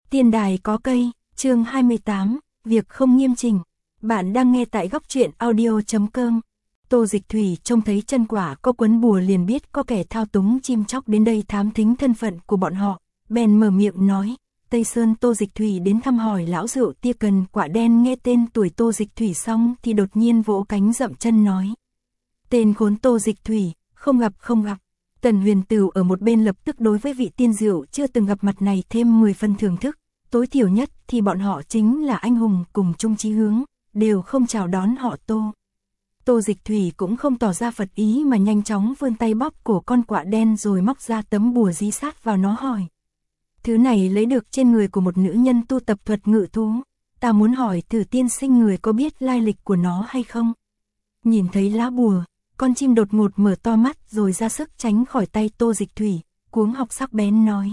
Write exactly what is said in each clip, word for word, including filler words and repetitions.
Tiên đài có cây, chương hai mươi tám, việc không nghiêm chỉnh. Bạn đang nghe tại góc truyện audio chấm com. Tô Dịch Thủy trông thấy chân quả có quấn bùa liền biết có kẻ thao túng chim chóc đến đây thám thính thân phận của bọn họ, bèn mở miệng nói. Tây Sơn Tô Dịch Thủy đến thăm hỏi lão rượu tia cần quả đen, nghe tên tuổi Tô Dịch Thủy xong thì đột nhiên vỗ cánh dậm chân nói. Tên khốn Tô Dịch Thủy, không gặp không gặp. Tần Huyền Tửu ở một bên lập tức đối với vị tiên rượu chưa từng gặp mặt này thêm mười phần thưởng thức, tối thiểu nhất thì bọn họ chính là anh hùng cùng chung chí hướng, đều không chào đón họ Tô. Tô Dịch Thủy cũng không tỏ ra phật ý mà nhanh chóng vươn tay bóp cổ con quạ đen rồi móc ra tấm bùa dí sát vào nó hỏi. Thứ này lấy được trên người của một nữ nhân tu tập thuật ngự thú, ta muốn hỏi thử tiên sinh người có biết lai lịch của nó hay không? Nhìn thấy lá bùa, con chim đột ngột mở to mắt rồi ra sức tránh khỏi tay Tô Dịch Thủy, cuống học sắc bén nói.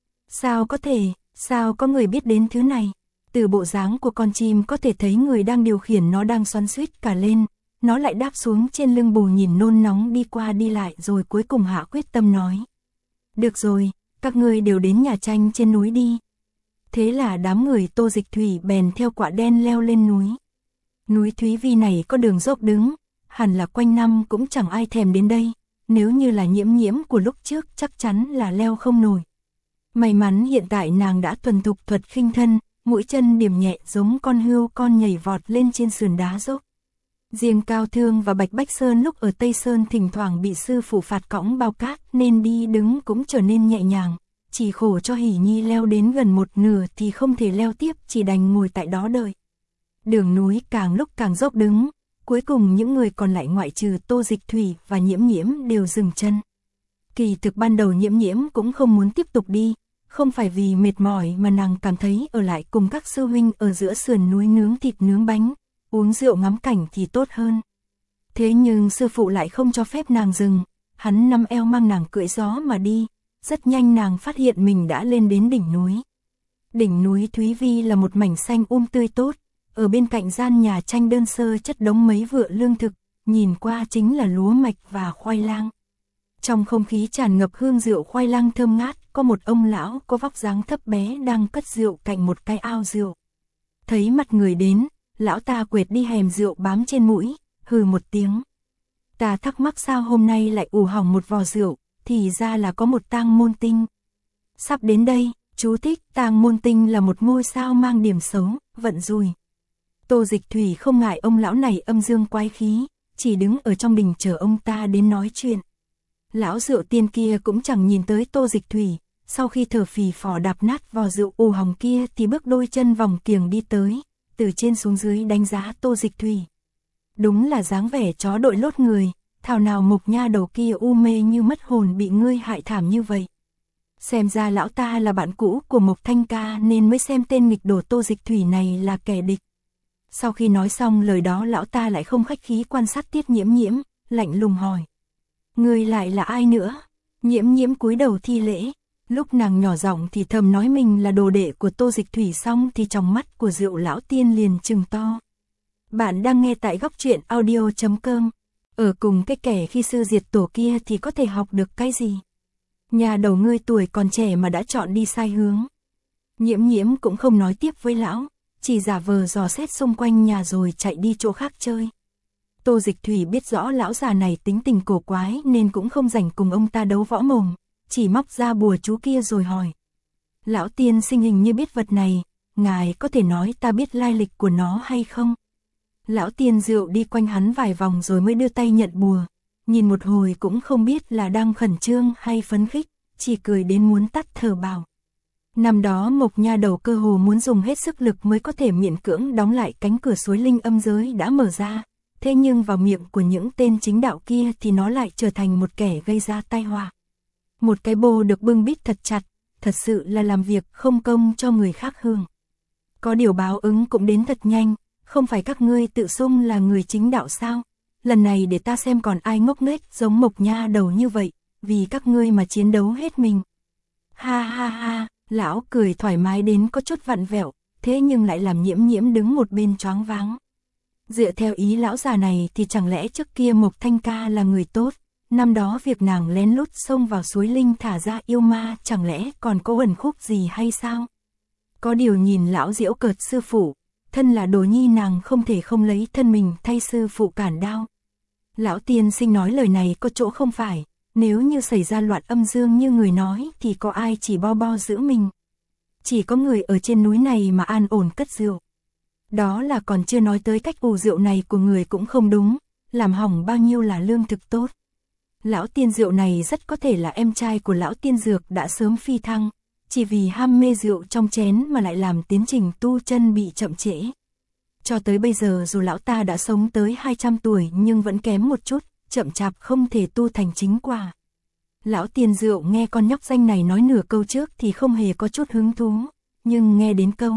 Sao có thể, sao có người biết đến thứ này? Từ bộ dáng của con chim có thể thấy người đang điều khiển nó đang xoắn xuýt cả lên, nó lại đáp xuống trên lưng bùa nhìn nôn nóng đi qua đi lại rồi cuối cùng hạ quyết tâm nói. Được rồi, các ngươi đều đến nhà tranh trên núi đi. Thế là đám người Tô Dịch Thủy bèn theo quạ đen leo lên núi. Núi Thúy Vi này có đường dốc đứng, hẳn là quanh năm cũng chẳng ai thèm đến đây, nếu như là Nhiễm Nhiễm của lúc trước chắc chắn là leo không nổi. May mắn hiện tại nàng đã thuần thục thuật khinh thân, mũi chân điểm nhẹ giống con hươu con nhảy vọt lên trên sườn đá dốc. Riêng Cao Thương và Bạch Bách Sơn lúc ở Tây Sơn thỉnh thoảng bị sư phụ phạt cõng bao cát nên đi đứng cũng trở nên nhẹ nhàng, chỉ khổ cho Hỷ Nhi leo đến gần một nửa thì không thể leo tiếp, chỉ đành ngồi tại đó đợi. Đường núi càng lúc càng dốc đứng, cuối cùng những người còn lại ngoại trừ Tô Dịch Thủy và Nhiễm Nhiễm đều dừng chân. Kỳ thực ban đầu Nhiễm Nhiễm cũng không muốn tiếp tục đi, không phải vì mệt mỏi mà nàng cảm thấy ở lại cùng các sư huynh ở giữa sườn núi nướng thịt nướng bánh, uống rượu ngắm cảnh thì tốt hơn. Thế nhưng sư phụ lại không cho phép nàng dừng, hắn nắm eo mang nàng cưỡi gió mà đi, rất nhanh nàng phát hiện mình đã lên đến đỉnh núi. Đỉnh núi Thúy Vi là một mảnh xanh um tươi tốt, ở bên cạnh gian nhà tranh đơn sơ chất đống mấy vựa lương thực, nhìn qua chính là lúa mạch và khoai lang. Trong không khí tràn ngập hương rượu khoai lang thơm ngát, có một ông lão có vóc dáng thấp bé đang cất rượu cạnh một cái ao rượu. Thấy mặt người đến, lão ta quệt đi hèm rượu bám trên mũi, hừ một tiếng. Ta thắc mắc sao hôm nay lại ủ hỏng một vò rượu, thì ra là có một tang môn tinh. Sắp đến đây, chú thích, tang môn tinh là một ngôi sao mang điểm xấu, vận rủi. Tô Dịch Thủy không ngại ông lão này âm dương quái khí, chỉ đứng ở trong đình chờ ông ta đến nói chuyện. Lão rượu tiên kia cũng chẳng nhìn tới Tô Dịch Thủy, sau khi thở phì phò đạp nát vò rượu ù hỏng kia thì bước đôi chân vòng kiềng đi tới, từ trên xuống dưới đánh giá Tô Dịch Thủy. Đúng là dáng vẻ chó đội lốt người, thảo nào Mộc nha đầu kia u mê như mất hồn bị ngươi hại thảm như vậy. Xem ra lão ta là bạn cũ của Mộc Thanh Ca nên mới xem tên nghịch đồ Tô Dịch Thủy này là kẻ địch. Sau khi nói xong lời đó lão ta lại không khách khí quan sát Tiết Nhiễm Nhiễm, lạnh lùng hỏi. Ngươi lại là ai nữa? Nhiễm Nhiễm cúi đầu thi lễ, lúc nàng nhỏ giọng thì thầm nói mình là đồ đệ của Tô Dịch Thủy xong thì trong mắt của rượu lão tiên liền trừng to. Bạn đang nghe tại góc truyện audio chấm com. Ở cùng cái kẻ khi sư diệt tổ kia thì có thể học được cái gì? Nhà đầu ngươi tuổi còn trẻ mà đã chọn đi sai hướng. Nhiễm Nhiễm cũng không nói tiếp với lão, chỉ giả vờ dò xét xung quanh nhà rồi chạy đi chỗ khác chơi. Tô Dịch Thủy biết rõ lão già này tính tình cổ quái nên cũng không rảnh cùng ông ta đấu võ mồm, chỉ móc ra bùa chú kia rồi hỏi. Lão tiên sinh hình như biết vật này, ngài có thể nói ta biết lai lịch của nó hay không? Lão tiên rượu đi quanh hắn vài vòng rồi mới đưa tay nhận bùa, nhìn một hồi cũng không biết là đang khẩn trương hay phấn khích, chỉ cười đến muốn tắt thở bảo. Năm đó Mộc nha đầu cơ hồ muốn dùng hết sức lực mới có thể miễn cưỡng đóng lại cánh cửa suối linh âm giới đã mở ra, thế nhưng vào miệng của những tên chính đạo kia thì nó lại trở thành một kẻ gây ra tai họa. Một cái bô được bưng bít thật chặt, thật sự là làm việc không công cho người khác hưởng. Có điều báo ứng cũng đến thật nhanh, không phải các ngươi tự xưng là người chính đạo sao? Lần này để ta xem còn ai ngốc nghếch giống Mộc nha đầu như vậy, vì các ngươi mà chiến đấu hết mình. Ha ha ha, lão cười thoải mái đến có chút vặn vẹo, thế nhưng lại làm Nhiễm Nhiễm đứng một bên choáng váng. Dựa theo ý lão già này thì chẳng lẽ trước kia Mộc Thanh Ca là người tốt, năm đó việc nàng lén lút xông vào suối linh thả ra yêu ma chẳng lẽ còn có uẩn khúc gì hay sao? Có điều nhìn lão giễu cợt sư phụ, thân là đồ nhi nàng không thể không lấy thân mình thay sư phụ cản đao. Lão tiên sinh nói lời này có chỗ không phải, nếu như xảy ra loạn âm dương như người nói thì có ai chỉ bo bo giữ mình. Chỉ có người ở trên núi này mà an ổn cất rượu. Đó là còn chưa nói tới cách ủ rượu này của người cũng không đúng, làm hỏng bao nhiêu là lương thực tốt. Lão tiên rượu này rất có thể là em trai của lão tiên dược đã sớm phi thăng, chỉ vì ham mê rượu trong chén mà lại làm tiến trình tu chân bị chậm trễ. Cho tới bây giờ dù lão ta đã sống tới hai trăm tuổi nhưng vẫn kém một chút, chậm chạp không thể tu thành chính quả. Lão tiên rượu nghe con nhóc danh này nói nửa câu trước thì không hề có chút hứng thú, nhưng nghe đến câu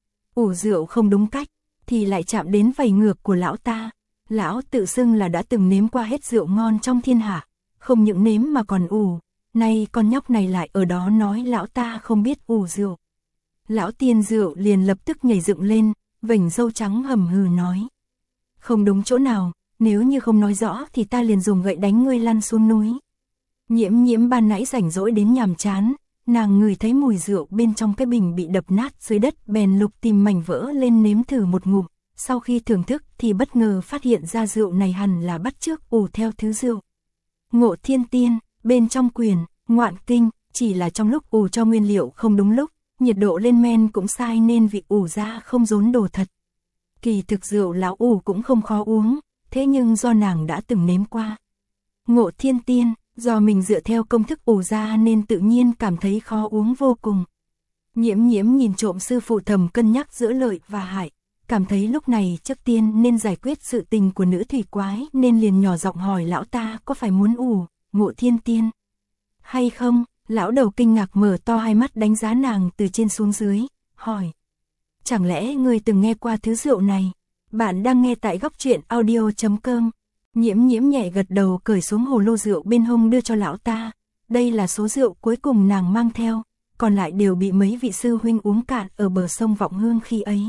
ủ rượu không đúng cách thì lại chạm đến vảy ngược của lão ta. Lão tự xưng là đã từng nếm qua hết rượu ngon trong thiên hạ, không những nếm mà còn ủ, nay con nhóc này lại ở đó nói lão ta không biết ủ rượu. Lão tiên rượu liền lập tức nhảy dựng lên, vểnh râu trắng hầm hừ nói: "Không đúng chỗ nào, nếu như không nói rõ thì ta liền dùng gậy đánh ngươi lăn xuống núi." Nhiễm Nhiễm ban nãy rảnh rỗi đến nhàm chán, nàng ngửi thấy mùi rượu bên trong cái bình bị đập nát dưới đất bèn lục tìm mảnh vỡ lên nếm thử một ngụm. Sau khi thưởng thức thì bất ngờ phát hiện ra rượu này hẳn là bắt chước ủ theo thứ rượu Ngộ Thiên Tiên, bên trong quyển Ngoạn Kinh, chỉ là trong lúc ủ cho nguyên liệu không đúng lúc, nhiệt độ lên men cũng sai nên vị ủ ra không rốn đồ thật. Kỳ thực rượu lão ủ cũng không khó uống, thế nhưng do nàng đã từng nếm qua Ngộ Thiên Tiên, do mình dựa theo công thức ủ ra nên tự nhiên cảm thấy khó uống vô cùng. Nhiễm Nhiễm nhìn trộm sư phụ thầm cân nhắc giữa lợi và hại, cảm thấy lúc này trước tiên nên giải quyết sự tình của nữ thủy quái nên liền nhỏ giọng hỏi lão ta có phải muốn ủ Ngộ Thiên Tiên hay không. Lão đầu kinh ngạc mở to hai mắt đánh giá nàng từ trên xuống dưới, hỏi: "Chẳng lẽ ngươi từng nghe qua thứ rượu này?" Bạn đang nghe tại góc truyện audio chấm com. Nhiễm Nhiễm nhẹ gật đầu cởi xuống hồ lô rượu bên hông đưa cho lão ta. Đây là số rượu cuối cùng nàng mang theo, còn lại đều bị mấy vị sư huynh uống cạn ở bờ sông Vọng Hương khi ấy.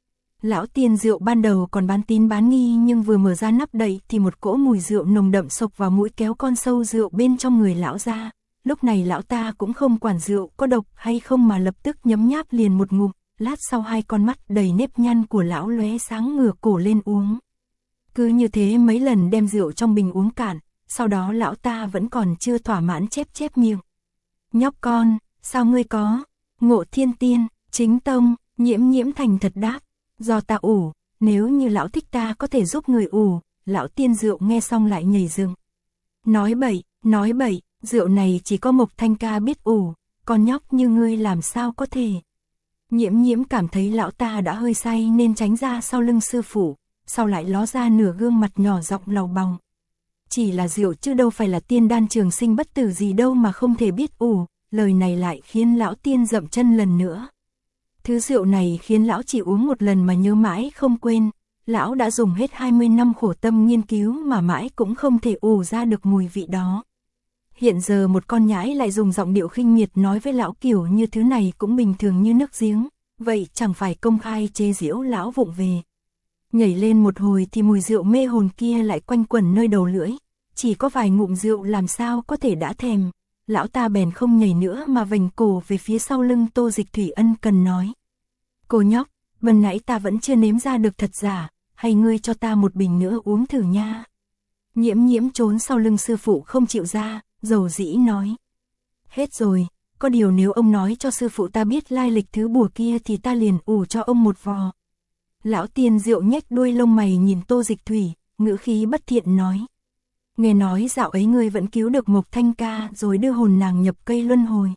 Lão tiên rượu ban đầu còn bán tín bán nghi nhưng vừa mở ra nắp đậy thì một cỗ mùi rượu nồng đậm xộc vào mũi kéo con sâu rượu bên trong người lão ra. Lúc này lão ta cũng không quản rượu có độc hay không mà lập tức nhấm nháp liền một ngụm, lát sau hai con mắt đầy nếp nhăn của lão lóe sáng ngửa cổ lên uống. Cứ như thế mấy lần đem rượu trong bình uống cạn, sau đó lão ta vẫn còn chưa thỏa mãn chép chép miệng: "Nhóc con, sao ngươi có Ngộ Thiên Tiên chính tông?" Nhiễm Nhiễm thành thật đáp: "Do ta ủ, nếu như lão thích ta có thể giúp người ủ." Lão tiên rượu nghe xong lại nhảy dựng: "Nói bậy, nói bậy, rượu này chỉ có Mộc Thanh ca biết ủ, con nhóc như ngươi làm sao có thể." Nhiễm Nhiễm cảm thấy lão ta đã hơi say nên tránh ra sau lưng sư phụ, sau lại ló ra nửa gương mặt nhỏ giọng lầu bòng: "Chỉ là rượu chứ đâu phải là tiên đan trường sinh bất tử gì đâu mà không thể biết ủ." Lời này lại khiến lão tiên dậm chân lần nữa. Thứ rượu này khiến lão chỉ uống một lần mà nhớ mãi không quên. Lão đã dùng hết hai mươi năm khổ tâm nghiên cứu mà mãi cũng không thể ủ ra được mùi vị đó. Hiện giờ một con nhãi lại dùng giọng điệu khinh miệt nói với lão kiểu như thứ này cũng bình thường như nước giếng, vậy chẳng phải công khai chế giễu lão vụng về. Nhảy lên một hồi thì mùi rượu mê hồn kia lại quanh quẩn nơi đầu lưỡi, chỉ có vài ngụm rượu làm sao có thể đã thèm. Lão ta bèn không nhảy nữa mà vành cổ về phía sau lưng Tô Dịch Thủy ân cần nói: "Cô nhóc, ban nãy ta vẫn chưa nếm ra được thật giả, hay ngươi cho ta một bình nữa uống thử nha." Nhiễm Nhiễm trốn sau lưng sư phụ không chịu ra, dầu dĩ nói: "Hết rồi, có điều nếu ông nói cho sư phụ ta biết lai lịch thứ bùa kia thì ta liền ủ cho ông một vò." Lão tiên rượu nhếch đuôi lông mày nhìn Tô Dịch Thủy, ngữ khí bất thiện nói: "Nghe nói dạo ấy ngươi vẫn cứu được Mộc Thanh ca rồi đưa hồn nàng nhập cây luân hồi."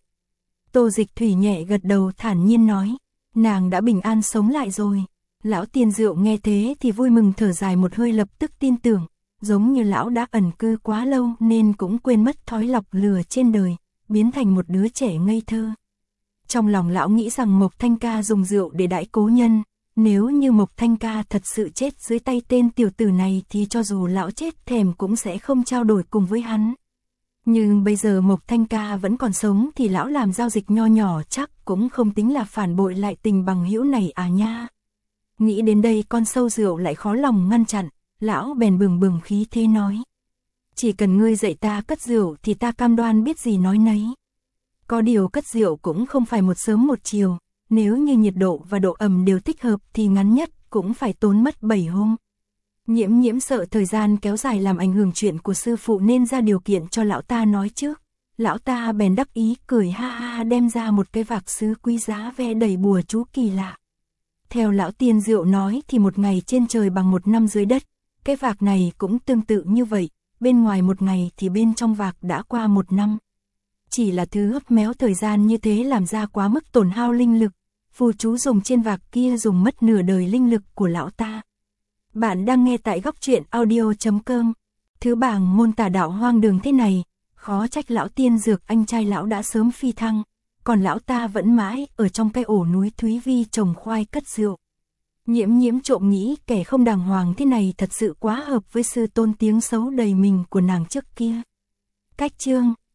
Tô Dịch Thủy nhẹ gật đầu thản nhiên nói: "Nàng đã bình an sống lại rồi." Lão tiên rượu nghe thế thì vui mừng thở dài một hơi, lập tức tin tưởng, giống như lão đã ẩn cư quá lâu nên cũng quên mất thói lọc lừa trên đời, biến thành một đứa trẻ ngây thơ. Trong lòng lão nghĩ rằng Mộc Thanh ca dùng rượu để đãi cố nhân, nếu như Mộc Thanh ca thật sự chết dưới tay tên tiểu tử này thì cho dù lão chết thèm cũng sẽ không trao đổi cùng với hắn. Nhưng bây giờ Mộc Thanh ca vẫn còn sống thì lão làm giao dịch nho nhỏ chắc cũng không tính là phản bội lại tình bằng hữu này à nha. Nghĩ đến đây con sâu rượu lại khó lòng ngăn chặn, lão bèn bừng bừng khí thế nói: "Chỉ cần ngươi dạy ta cất rượu thì ta cam đoan biết gì nói nấy." Có điều cất rượu cũng không phải một sớm một chiều, Nếu như nhiệt độ và độ ẩm đều thích hợp thì ngắn nhất cũng phải tốn mất bảy hôm. Nhiễm nhiễm sợ thời gian kéo dài làm ảnh hưởng chuyện của sư phụ nên ra điều kiện cho lão ta nói trước. Lão ta bèn đắc ý cười ha ha đem ra một cái vạc sứ quý giá ve đầy bùa chú kỳ lạ. Theo lão tiên Diệu nói thì một ngày trên trời bằng một năm dưới đất, cái vạc này cũng tương tự như vậy, bên ngoài một ngày thì bên trong vạc đã qua một năm. Chỉ là thứ hấp méo thời gian như thế làm ra quá mức tổn hao linh lực, phù chú dùng trên vạc kia dùng mất nửa đời linh lực của lão ta. Bạn đang nghe tại góc truyện audio chấm com. Thứ bảng môn tà đạo hoang đường thế này, khó trách lão tiên dược anh trai lão đã sớm phi thăng, còn lão ta vẫn mãi ở trong cái ổ núi Thúy Vi trồng khoai cất rượu. Nhiễm nhiễm trộm nghĩ kẻ không đàng hoàng thế này thật sự quá hợp với sư tôn tiếng xấu đầy mình của nàng trước kia. Cách chương